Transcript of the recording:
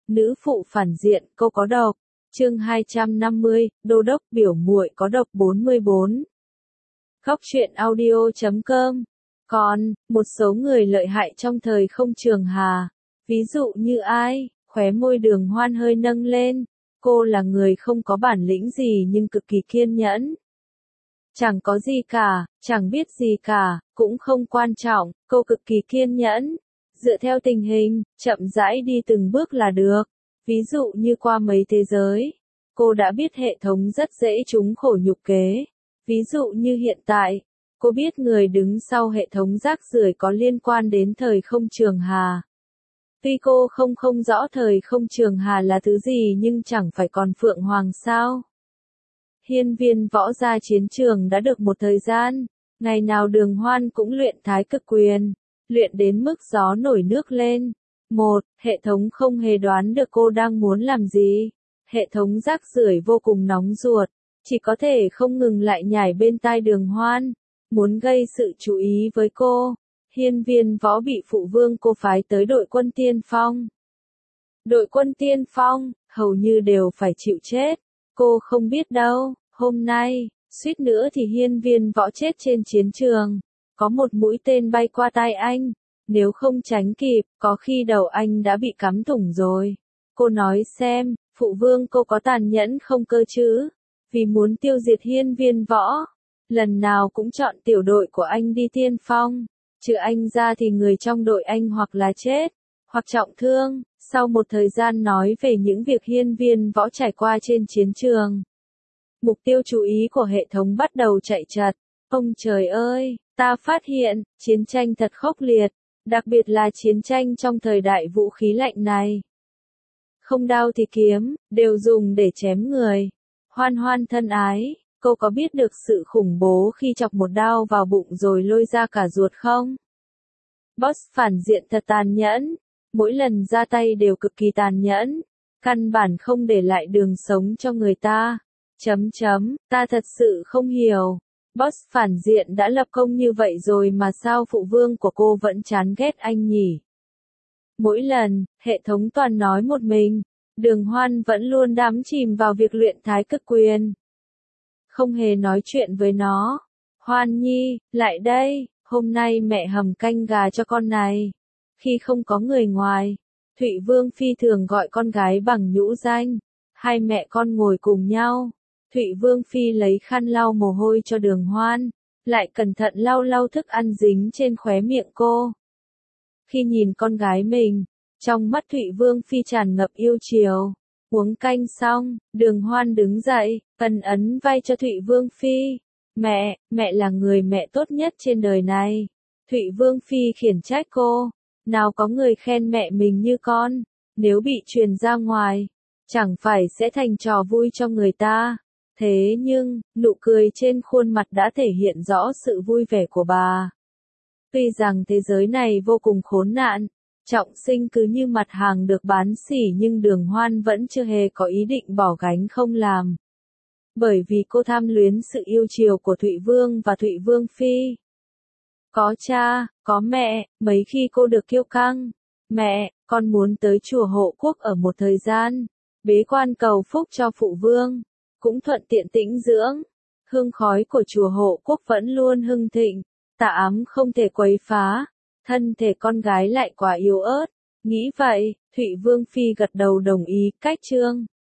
Nữ phụ phản diện, cô có độc. Chương 250, Đô đốc biểu muội có độc 44. Góc truyện audio.com. Còn, một số người lợi hại trong thời không Trường Hà. Ví dụ như ai? Khóe môi Đường Hoan hơi nâng lên. Cô là người không có bản lĩnh gì nhưng cực kỳ kiên nhẫn. Chẳng có gì cả, chẳng biết gì cả, cũng không quan trọng, cô cực kỳ kiên nhẫn. Dựa theo tình hình, chậm rãi đi từng bước là được. Ví dụ như qua mấy thế giới, cô đã biết hệ thống rất dễ trúng khổ nhục kế. Ví dụ như hiện tại, cô biết người đứng sau hệ thống rác rưởi có liên quan đến thời không Trường Hà. Tuy cô không rõ thời không Trường Hà là thứ gì nhưng chẳng phải còn Phượng Hoàng sao. Hiên Viên Võ ra chiến trường đã được một thời gian, ngày nào Đường Hoan cũng luyện Thái Cực Quyền, luyện đến mức gió nổi nước lên. Hệ thống không hề đoán được cô đang muốn làm gì. Hệ thống rác rưởi vô cùng nóng ruột, chỉ có thể không ngừng lại nhảy bên tai Đường Hoan, muốn gây sự chú ý với cô. Hiên Viên Võ bị phụ vương cô phái tới đội quân tiên phong. Đội quân tiên phong, hầu như đều phải chịu chết. Cô không biết đâu, hôm nay, suýt nữa thì Hiên Viên Võ chết trên chiến trường. Có một mũi tên bay qua tai anh, nếu không tránh kịp, có khi đầu anh đã bị cắm thủng rồi. Cô nói xem, phụ vương cô có tàn nhẫn không cơ chứ? Vì muốn tiêu diệt Hiên Viên Võ, lần nào cũng chọn tiểu đội của anh đi tiên phong. Trừ anh ra thì người trong đội anh hoặc là chết, hoặc trọng thương. Sau một thời gian nói về những việc Hiên Viên Võ trải qua trên chiến trường, mục tiêu chú ý của hệ thống bắt đầu chạy chật. Ông trời ơi, ta phát hiện, chiến tranh thật khốc liệt, đặc biệt là chiến tranh trong thời đại vũ khí lạnh này. Không đao thì kiếm, đều dùng để chém người. Hoan Hoan thân ái, cô có biết được sự khủng bố khi chọc một đao vào bụng rồi lôi ra cả ruột không? Boss phản diện thật tàn nhẫn, mỗi lần ra tay đều cực kỳ tàn nhẫn, căn bản không để lại đường sống cho người ta. Ta thật sự không hiểu. Boss phản diện đã lập công như vậy rồi mà sao phụ vương của cô vẫn chán ghét anh nhỉ? Mỗi lần, hệ thống toàn nói một mình, Đường Hoan vẫn luôn đắm chìm vào việc luyện Thái Cực Quyền. Không hề nói chuyện với nó. Hoan Nhi, lại đây, hôm nay mẹ hầm canh gà cho con này. Khi không có người ngoài, Thụy Vương phi thường gọi con gái bằng nhũ danh. Hai mẹ con ngồi cùng nhau. Thụy Vương phi lấy khăn lau mồ hôi cho Đường Hoan, lại cẩn thận lau thức ăn dính trên khóe miệng cô. Khi nhìn con gái mình, trong mắt Thụy Vương phi tràn ngập yêu chiều. Uống canh xong, Đường Hoan đứng dậy, ấn vai cho Thụy Vương phi. Mẹ là người mẹ tốt nhất trên đời này. Thụy Vương phi khiển trách cô. Nào có người khen mẹ mình như con, nếu bị truyền ra ngoài, chẳng phải sẽ thành trò vui cho người ta. Thế nhưng, nụ cười trên khuôn mặt đã thể hiện rõ sự vui vẻ của bà. Tuy rằng thế giới này vô cùng khốn nạn, trọng sinh cứ như mặt hàng được bán xỉ nhưng Đường Hoan vẫn chưa hề có ý định bỏ gánh không làm. Bởi vì cô tham luyến sự yêu chiều của Thụy Vương và Thụy Vương phi. Có cha, có mẹ, mấy khi cô được kiêu căng. Mẹ, con muốn tới chùa Hộ Quốc ở một thời gian, bế quan cầu phúc cho phụ vương, cũng thuận tiện tĩnh dưỡng. Hương khói của chùa Hộ Quốc vẫn luôn hưng thịnh, tà ám không thể quấy phá, thân thể con gái lại quá yếu ớt. Nghĩ vậy, Thụy Vương phi gật đầu đồng ý, cách trương.